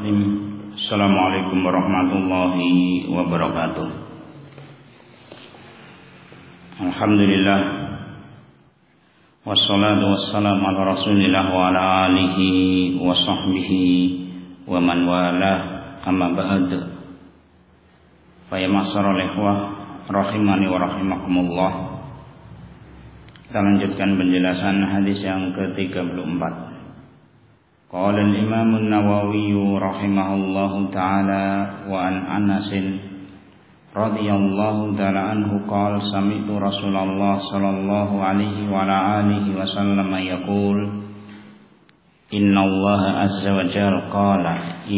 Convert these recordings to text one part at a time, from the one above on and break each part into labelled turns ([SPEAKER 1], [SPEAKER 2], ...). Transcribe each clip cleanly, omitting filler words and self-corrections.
[SPEAKER 1] Bismillahirrahmanirrahim. Assalamualaikum warahmatullahi wabarakatuh. Alhamdulillah, wassalatu wassalamu ala rasulillah wa ala alihi wa sahbihi wa man walah, amma ba'd. Fa ya ma'syaral ikhwah rahimani wa rahimakumullah. Kita lanjutkan penjelasan hadis yang ke-34. Qala al-Imam an-Nawawi rahimahullahu ta'ala wa an Anas radhiyallahu ta'ala anhu qala sami'tu Rasulullah sallallahu alaihi wa ala alihi wa sallam yaqul inna Allah azza wa jalla qala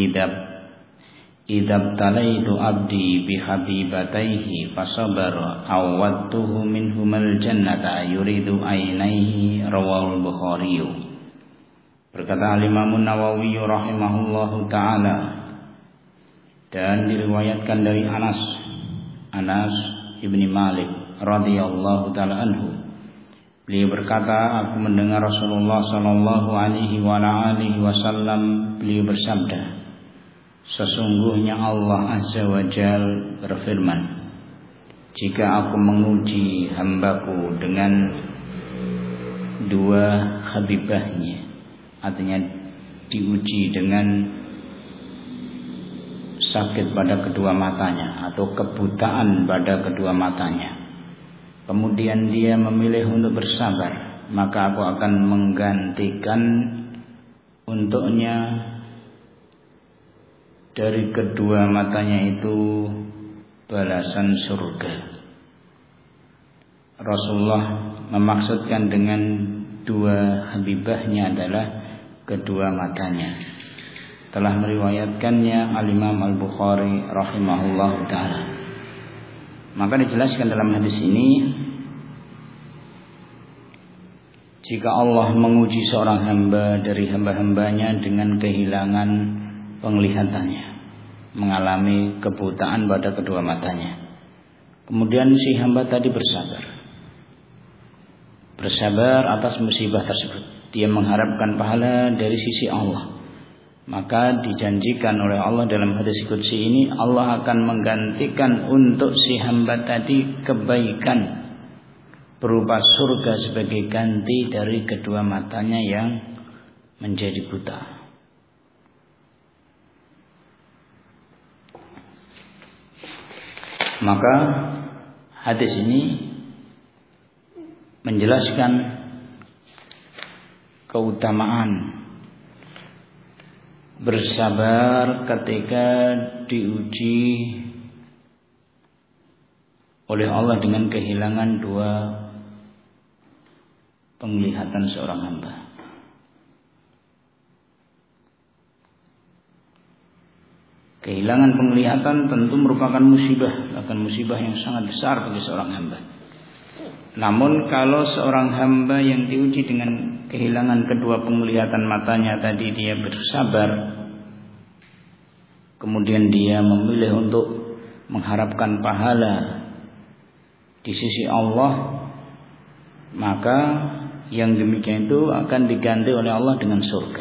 [SPEAKER 1] idab talaitu abdi bihabibataihi fasabara awwadtuhu minhumal jannata yuridu ainaihi rawahul Bukhari. Berkata Al-Imam Nawawi rahimahullahu ta'ala, dan diriwayatkan dari Anas ibni Malik radhiyallahu ta'ala anhu. Beliau berkata, aku mendengar Rasulullah sallallahu alaihi wa alihi wasallam beliau bersabda, sesungguhnya Allah azza wa jalla berfirman, jika aku menguji hambaku dengan dua habibahnya, artinya diuji dengan sakit pada kedua matanya atau kebutaan pada kedua matanya, kemudian dia memilih untuk bersabar, maka aku akan menggantikan untuknya dari kedua matanya itu balasan surga. Rasulullah memaksudkan dengan dua habibahnya adalah kedua matanya. Telah meriwayatkannya Al-Imam Al-Bukhari rahimahullah ta'ala. Maka dijelaskan dalam hadis ini, jika Allah menguji seorang hamba dari hamba-hambanya dengan kehilangan penglihatannya, mengalami kebutaan pada kedua matanya, kemudian si hamba tadi bersabar atas musibah tersebut, dia mengharapkan pahala dari sisi Allah, maka dijanjikan oleh Allah dalam hadis qudsi ini, Allah akan menggantikan untuk si hamba tadi kebaikan berupa surga sebagai ganti dari kedua matanya yang menjadi buta. Maka hadis ini menjelaskan keutamaan bersabar ketika diuji oleh Allah dengan kehilangan dua penglihatan seorang hamba. Kehilangan penglihatan tentu merupakan musibah, bahkan musibah yang sangat besar bagi seorang hamba. Namun kalau seorang hamba yang diuji dengan kehilangan kedua penglihatan matanya tadi, dia bersabar, kemudian dia memilih untuk mengharapkan pahala di sisi Allah, maka yang demikian itu akan diganti oleh Allah dengan surga.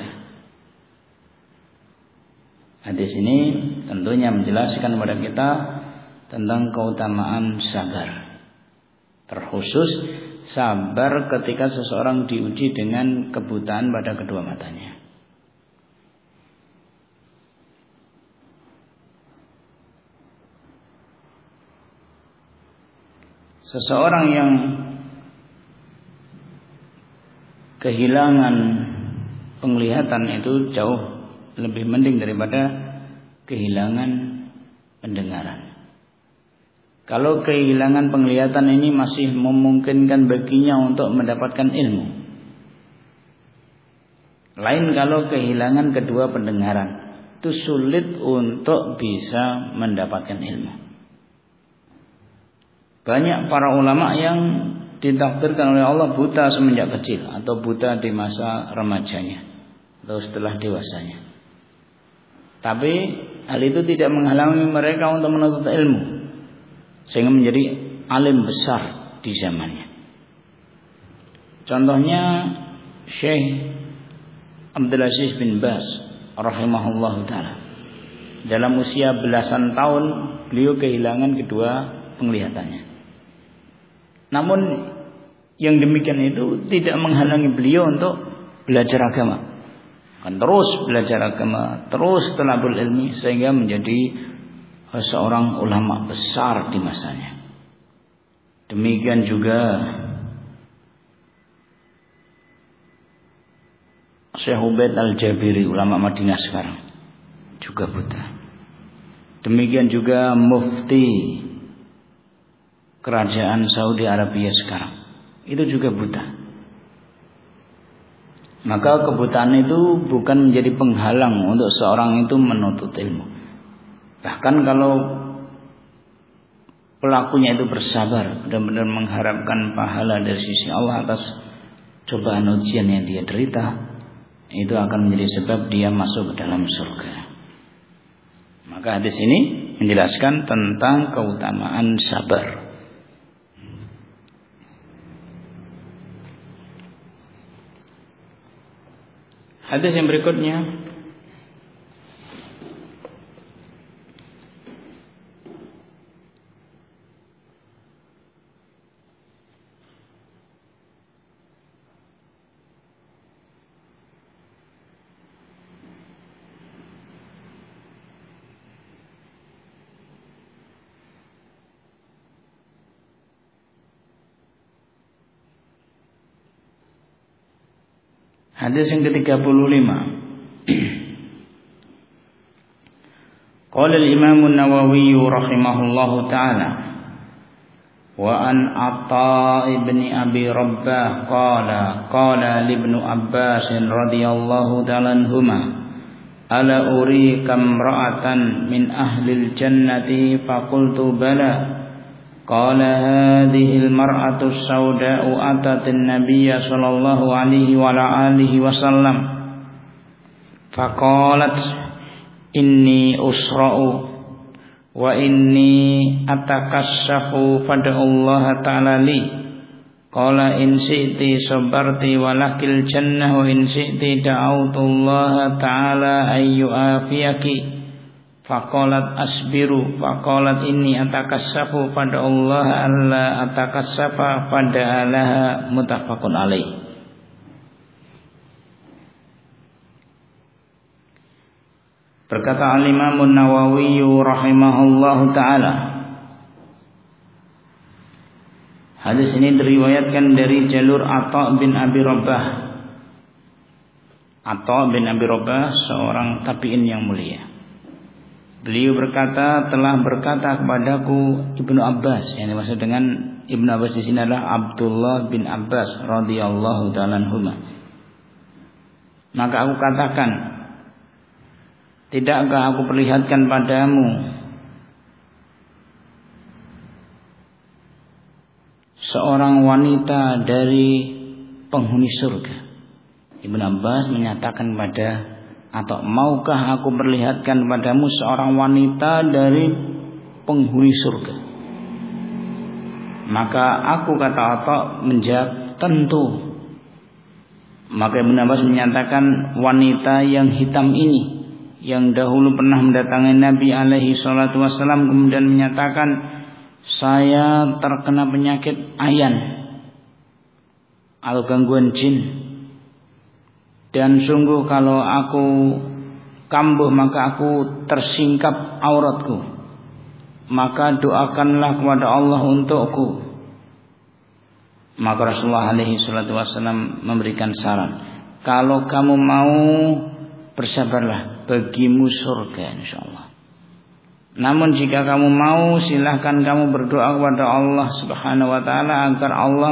[SPEAKER 1] Hadis ini tentunya menjelaskan kepada kita tentang keutamaan sabar. Terkhusus sabar ketika seseorang diuji dengan kebutaan pada kedua matanya. Seseorang yang kehilangan penglihatan itu jauh lebih mending daripada kehilangan pendengaran. Kalau kehilangan penglihatan ini masih memungkinkan baginya untuk mendapatkan ilmu. Lain kalau kehilangan kedua pendengaran, itu sulit untuk bisa mendapatkan ilmu. Banyak para ulama yang ditakdirkan oleh Allah buta semenjak kecil atau buta di masa remajanya atau setelah dewasanya. Tapi hal itu tidak menghalangi mereka untuk menuntut ilmu, sehingga menjadi alim besar di zamannya. Contohnya Syekh Abdul Aziz bin Baz rahimahullahu taala. dalam usia belasan tahun beliau kehilangan kedua penglihatannya. Namun yang demikian itu tidak menghalangi beliau untuk belajar agama. Kan terus belajar agama, terus thalabul ilmi sehingga menjadi seorang ulama besar di masanya. Demikian juga Syekh Ubaid Al-Jabiri, ulama Madinah sekarang, juga buta. Demikian juga mufti kerajaan Saudi Arabia sekarang, itu juga buta. Maka kebutaan itu bukan menjadi penghalang untuk seorang itu menuntut ilmu. Bahkan kalau pelakunya itu bersabar, benar-benar mengharapkan pahala dari sisi Allah atas cobaan ujian yang dia derita, itu akan menjadi sebab dia masuk ke dalam surga. Maka hadis ini menjelaskan tentang keutamaan sabar. Hadis yang berikutnya, hadis yang ke-35. Qala al-Imam an-Nawawi rahimahullahu taala wa an Atha ibn Abi Rabbah qala li Ibnu Abbas radhiyallahu ta'ala anhuma ala urika imra'atan min ahli al-jannati faqultu bala قال هذه المرأة السوداء أتت النبي صلى الله عليه وعلى آله وسلم فقالت إني أسرع وإني أتكشف فادعوا الله تعالى لي قال إن شئت صبرت ولك الجنة وإن شئت دعوت الله تعالى أن يعافيك Faqalat asbiru faqalat inni atakassafu pada Allah alla atakassafa pada alaha muttafaqun alaih. Berkata al-Imam an-Nawawi rahimahullahu taala, hadis ini diriwayatkan dari jalur Atha bin Abi Rabbah. Atha bin Abi Rabbah seorang tabi'in yang mulia. Beliau berkata, telah berkata kepadaku Ibnu Abbas, yang dimaksud dengan Ibnu Abbas di sini adalah Abdullah bin Abbas radhiyallahu ta'ala anhuma. Maka aku katakan, tidakkah aku perlihatkan padamu seorang wanita dari penghuni surga? Ibnu Abbas menyatakan pada atau maukah aku perlihatkan padamu seorang wanita dari penghuni surga? Maka aku, kata Atha, menjawab tentu. Maka Ibnu Abbas menyatakan wanita yang hitam ini yang dahulu pernah mendatangi Nabi alaihi salatu wasallam kemudian menyatakan, saya terkena penyakit ayan atau gangguan jin. Dan sungguh kalau aku kambuh maka aku tersingkap auratku. Maka doakanlah kepada Allah untukku. Maka Rasulullah alaihi salatu wasallam memberikan saran, kalau kamu mau bersabarlah, bagimu surga insyaallah. Namun jika kamu mau, silahkan kamu berdoa kepada Allah subhanahu wa ta'ala agar Allah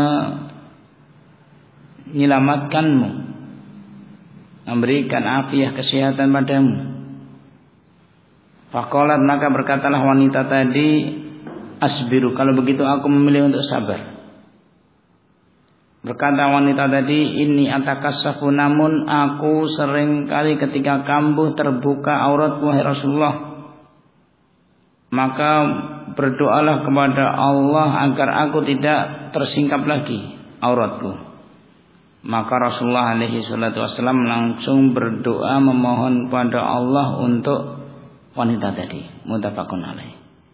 [SPEAKER 1] menyelamatkanmu, memberikan afiah kesehatan padamu. Faqalat, maka berkatalah wanita tadi, asbiru, kalau begitu aku memilih untuk sabar. Berkata wanita tadi, inni atakassafu, namun aku sering kali ketika kambuh terbuka auratku wahai Rasulullah, maka berdoalah kepada Allah agar aku tidak tersingkap lagi auratku. Maka Rasulullah alaihi salatu wasallam langsung berdoa memohon kepada Allah untuk wanita tadi. Muttafaqun alaih.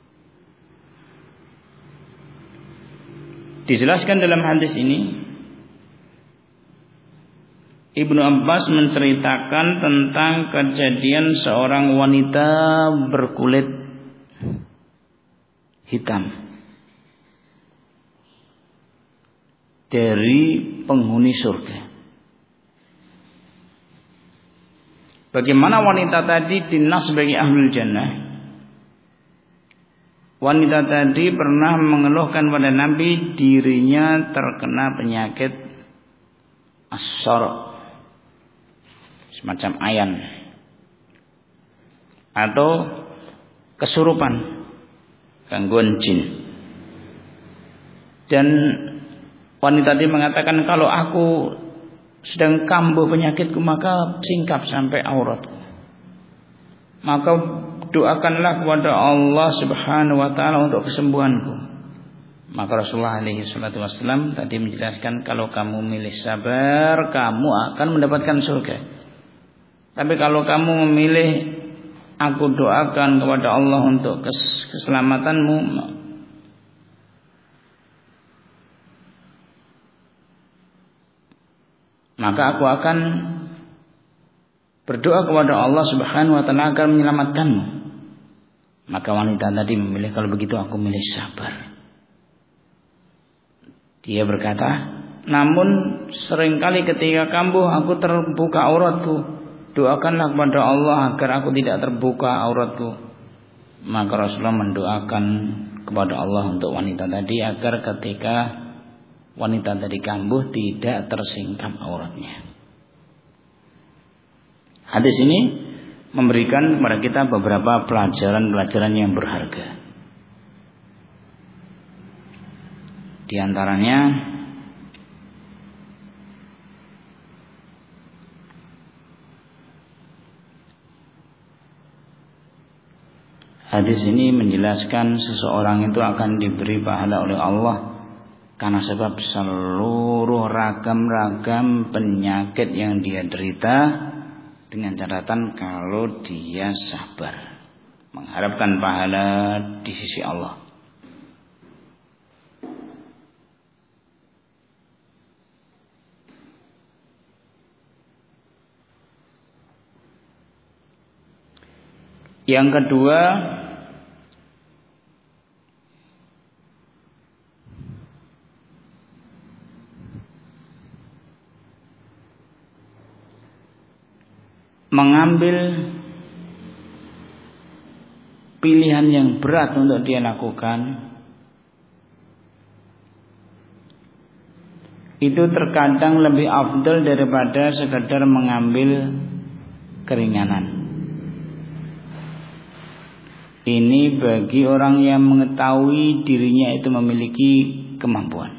[SPEAKER 1] Dijelaskan dalam hadis ini, Ibnu Abbas menceritakan tentang kejadian seorang wanita berkulit hitam dari penghuni surga. Bagaimana wanita tadi dinas sebagai ahlul jannah? Wanita tadi pernah mengeluhkan pada Nabi dirinya terkena penyakit as-sar, semacam ayan atau kesurupan, gangguan jin. Dan wanita tadi mengatakan, kalau aku sedang kambuh penyakitku, maka singkap sampai auratku. Maka doakanlah kepada Allah Subhanahu wa taala untuk kesembuhanku. Maka Rasulullah alaihi salatu wasallam tadi menjelaskan, kalau kamu milih sabar, kamu akan mendapatkan surga. Tapi kalau kamu memilih aku doakan kepada Allah untuk keselamatanmu, maka aku akan berdoa kepada Allah Subhanahu wa taala agar menyelamatkanmu. Maka wanita tadi memilih, kalau begitu aku milih sabar. Dia berkata, namun seringkali ketika kambuh aku terbuka auratku, doakanlah kepada Allah agar aku tidak terbuka auratku. Maka Rasulullah mendoakan kepada Allah untuk wanita tadi agar ketika wanita tadi kambuh tidak tersingkap auratnya. Hadis ini memberikan kepada kita beberapa pelajaran-pelajaran yang berharga. Di antaranya, hadis ini menjelaskan seseorang itu akan diberi pahala oleh Allah karena sebab seluruh ragam-ragam penyakit yang dia derita, dengan catatan kalau dia sabar, mengharapkan pahala di sisi Allah. Yang kedua, mengambil pilihan yang berat untuk dia lakukan itu terkadang lebih afdal daripada sekedar mengambil keringanan. Ini bagi orang yang mengetahui dirinya itu memiliki kemampuan.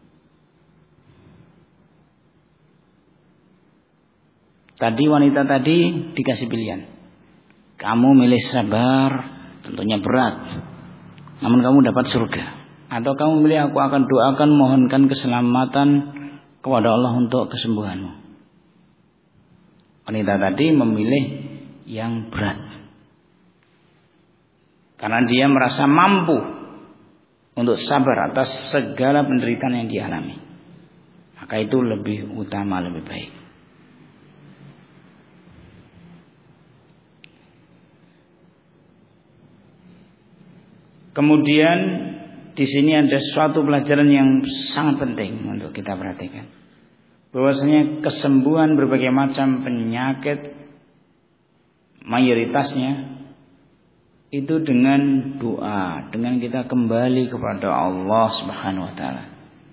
[SPEAKER 1] Tadi wanita tadi dikasih pilihan. Kamu milih sabar, tentunya berat, namun kamu dapat surga. Atau kamu milih aku akan doakan, mohonkan keselamatan kepada Allah untuk kesembuhanmu. Wanita tadi memilih yang berat, karena dia merasa mampu untuk sabar atas segala penderitaan yang dialami. Maka itu lebih utama, lebih baik. Kemudian di sini ada suatu pelajaran yang sangat penting untuk kita perhatikan. Bahwasanya kesembuhan berbagai macam penyakit mayoritasnya itu dengan doa, dengan kita kembali kepada Allah Subhanahu wa taala.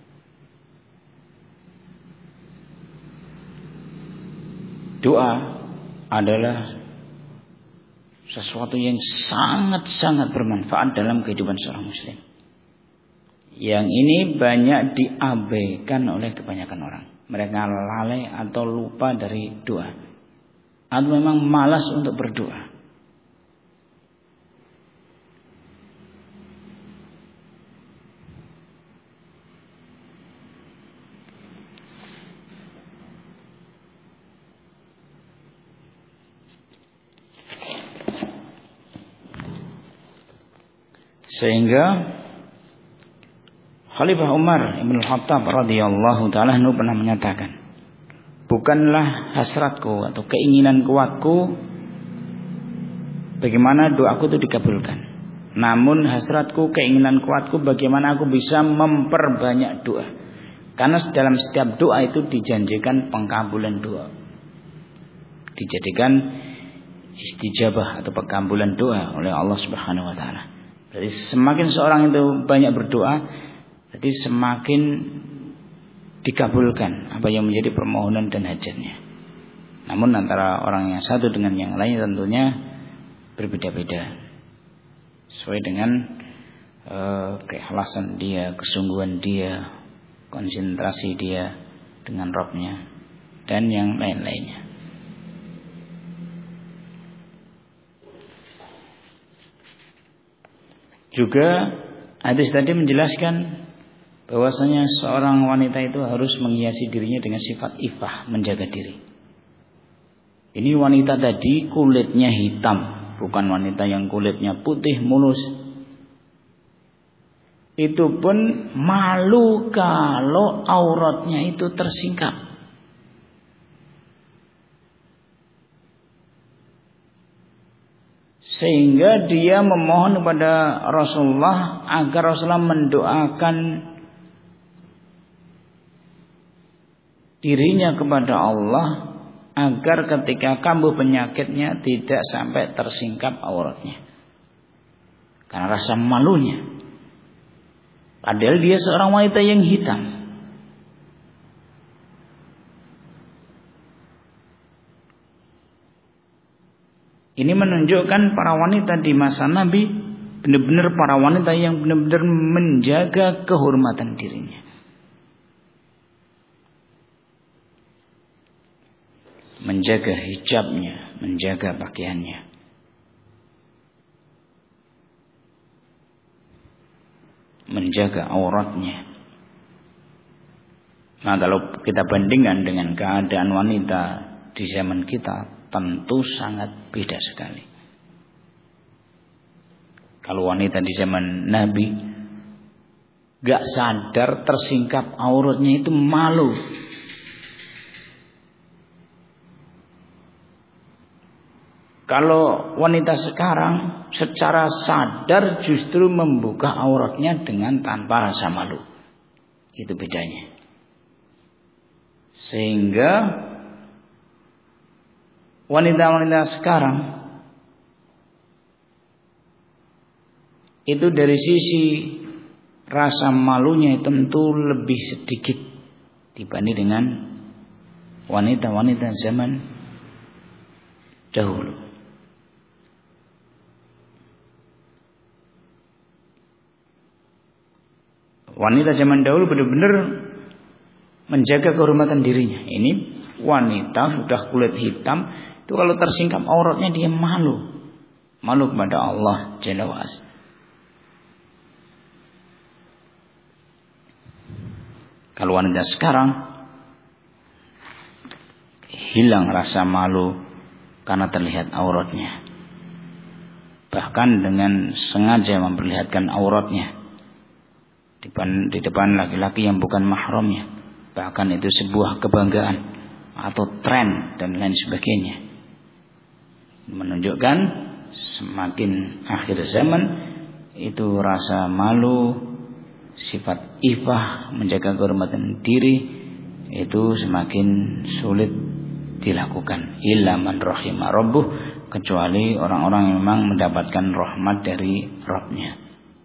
[SPEAKER 1] Doa adalah sesuatu yang sangat-sangat bermanfaat dalam kehidupan seorang muslim. Yang ini banyak diabaikan oleh kebanyakan orang. Mereka lalai atau lupa dari doa, atau memang malas untuk berdoa. Sehingga Khalifah Umar Ibn Khattab radhiyallahu ta'ala anhu pernah menyatakan, bukanlah hasratku atau keinginan kuatku bagaimana doaku itu dikabulkan, namun hasratku, keinginan kuatku bagaimana aku bisa memperbanyak doa. Karena dalam setiap doa itu dijanjikan pengkabulan doa, dijadikan istijabah atau pengkabulan doa oleh Allah Subhanahu wa taala. Jadi semakin seorang itu banyak berdoa, jadi semakin dikabulkan apa yang menjadi permohonan dan hajatnya. Namun antara orang yang satu dengan yang lain tentunya berbeda-beda, sesuai dengan keikhlasan dia, kesungguhan dia, konsentrasi dia dengan Rabb-nya dan yang lain-lainnya. Juga hadis tadi menjelaskan bahwasanya seorang wanita itu harus menghiasi dirinya dengan sifat ifah, menjaga diri. Ini wanita tadi kulitnya hitam, bukan wanita yang kulitnya putih mulus. Itu pun malu kalau auratnya itu tersingkap. Sehingga dia memohon kepada Rasulullah agar Rasulullah mendoakan dirinya kepada Allah agar ketika kambuh penyakitnya tidak sampai tersingkap auratnya karena rasa malunya. Padahal dia seorang wanita yang hitam. Ini menunjukkan para wanita di masa Nabi benar-benar para wanita yang benar-benar menjaga kehormatan dirinya, menjaga hijabnya, menjaga pakaiannya, menjaga auratnya. Nah, kalau kita bandingkan dengan keadaan wanita di zaman kita, tentu sangat beda sekali. Kalau wanita di zaman Nabi gak sadar tersingkap auratnya itu malu. Kalau wanita sekarang secara sadar justru membuka auratnya dengan tanpa rasa malu. Itu bedanya. Sehingga wanita-wanita sekarang itu dari sisi rasa malunya tentu lebih sedikit dibanding dengan wanita-wanita zaman dahulu. Wanita zaman dahulu benar-benar menjaga kehormatan dirinya. Ini wanita sudah kulit hitam, itu kalau tersingkap auratnya dia malu. Malu kepada Allah Jalla wa Ala. Kalau wanita sekarang hilang rasa malu karena terlihat auratnya. Bahkan dengan sengaja memperlihatkan auratnya di depan laki-laki yang bukan mahramnya. Bahkan itu sebuah kebanggaan atau tren dan lain sebagainya. Menunjukkan semakin akhir zaman itu rasa malu, sifat ifah, menjaga kehormatan diri itu semakin sulit dilakukan. Illa man rahima rabbuh, kecuali orang-orang yang memang mendapatkan rahmat dari Rabb-nya.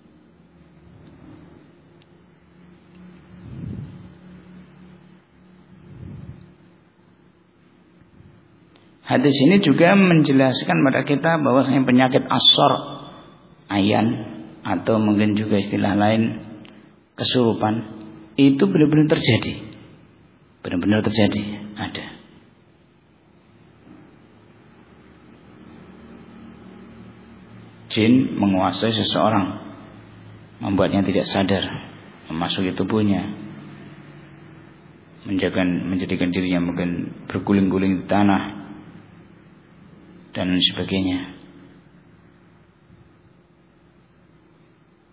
[SPEAKER 1] Hadis ini juga menjelaskan pada kita bahwa penyakit as-sar, ayan, atau mungkin juga istilah lain kesurupan, itu benar-benar terjadi. Benar-benar terjadi, ada. Jin menguasai seseorang, membuatnya tidak sadar, memasuki tubuhnya, menjadikan dirinya mungkin berguling-guling di tanah dan sebagainya.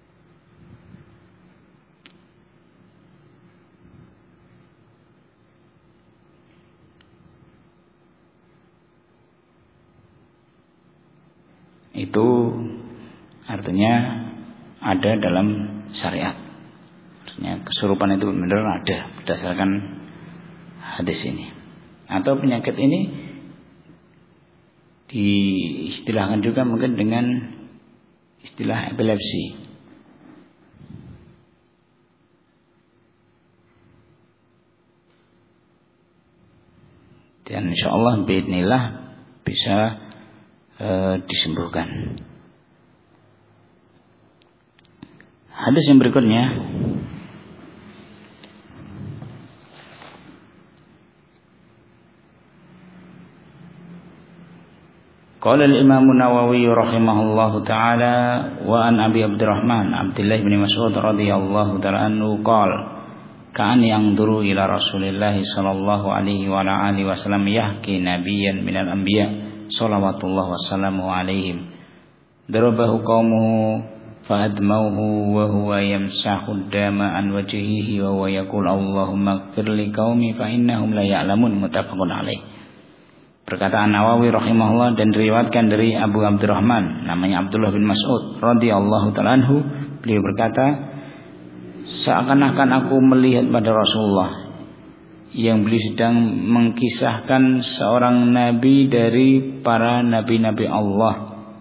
[SPEAKER 1] itu artinya ada dalam syariat. Artinya kesurupan itu benar ada berdasarkan hadis ini. Atau penyakit ini diistilahkan juga mungkin dengan istilah epilepsi. Dan insyaallah biidznillah bisa disembuhkan. Hadis yang berikutnya, qala al-Imam An-Nawawi rahimahullahu taala wa an Abi Abdurrahman Abdullah bin Mas'ud radhiyallahu taala anhu qala ka'an yanzuru ila Rasulillah sallallahu alaihi wa ala alihi wasallam yahki nabiyyan minal anbiya salawatullah wassalamu alaihim darabahu qaumuhu fa'admauhu wa huwa yamsahu dama an wajhihi wa huwa yaqul Allahumma ighfir li qaumi fa innahum la ya'lamun. Muttafaqun alaih. Perkataan Nawawi rahimahullah dan diriwayatkan dari Abu Abdurrahman namanya Abdullah bin Mas'ud radhiyallahu ta'ala anhu, beliau berkata, seakan-akan aku melihat pada Rasulullah yang beliau sedang mengkisahkan seorang nabi dari para nabi-nabi Allah.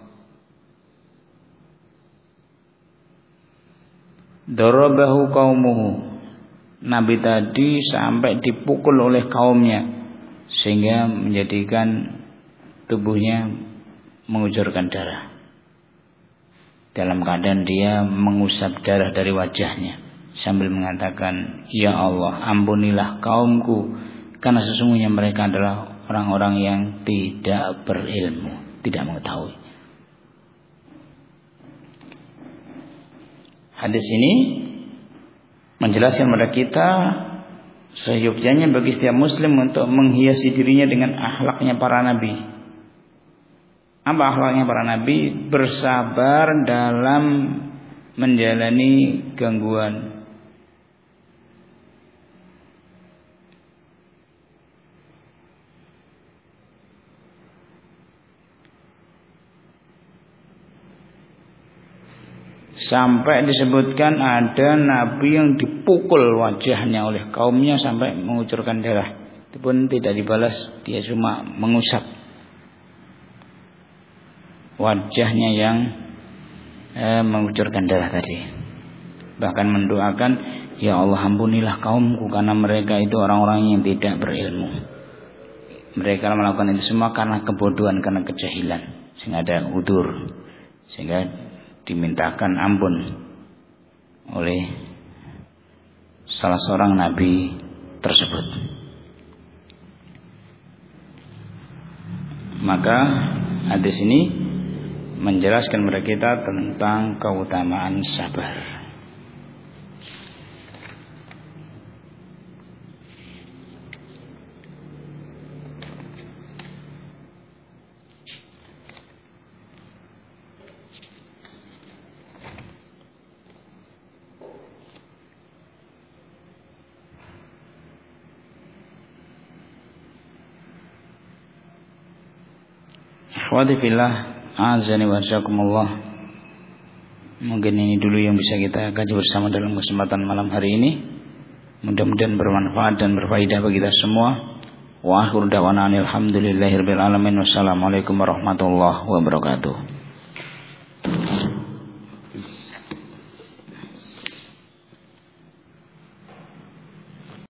[SPEAKER 1] Darabahu qaumuhu, nabi tadi sampai dipukul oleh kaumnya sehingga menjadikan tubuhnya mengucurkan darah. Dalam keadaan dia mengusap darah dari wajahnya sambil mengatakan, ya Allah, ampunilah kaumku karena sesungguhnya mereka adalah orang-orang yang tidak berilmu, tidak mengetahui. Hadis ini menjelaskan kepada kita seyogyanya bagi setiap muslim untuk menghiasi dirinya dengan akhlaknya para nabi. Apa akhlaknya para nabi? Bersabar dalam menjalani gangguan. Sampai disebutkan ada nabi yang dipukul wajahnya oleh kaumnya sampai mengucurkan darah. Itu pun tidak dibalas, dia cuma mengusap wajahnya yang mengucurkan darah tadi. Bahkan mendoakan, ya Allah, ampunilah kaumku karena mereka itu orang-orang yang tidak berilmu. Mereka melakukan itu semua karena kebodohan, karena kejahilan, sehingga ada udzur, sehingga dimintakan ampun oleh salah seorang nabi tersebut. Maka hadis ini menjelaskan kepada kita tentang keutamaan sabar. Ikhwati fillah, azani wa jazakumullah. Mungkin ini dulu yang bisa kita kaji bersama dalam kesempatan malam hari ini. Mudah-mudahan bermanfaat dan berfaedah bagi kita semua. Wa akhiru da'wana alhamdulillahirabbil alamin. Wassalamualaikum warahmatullahi wabarakatuh.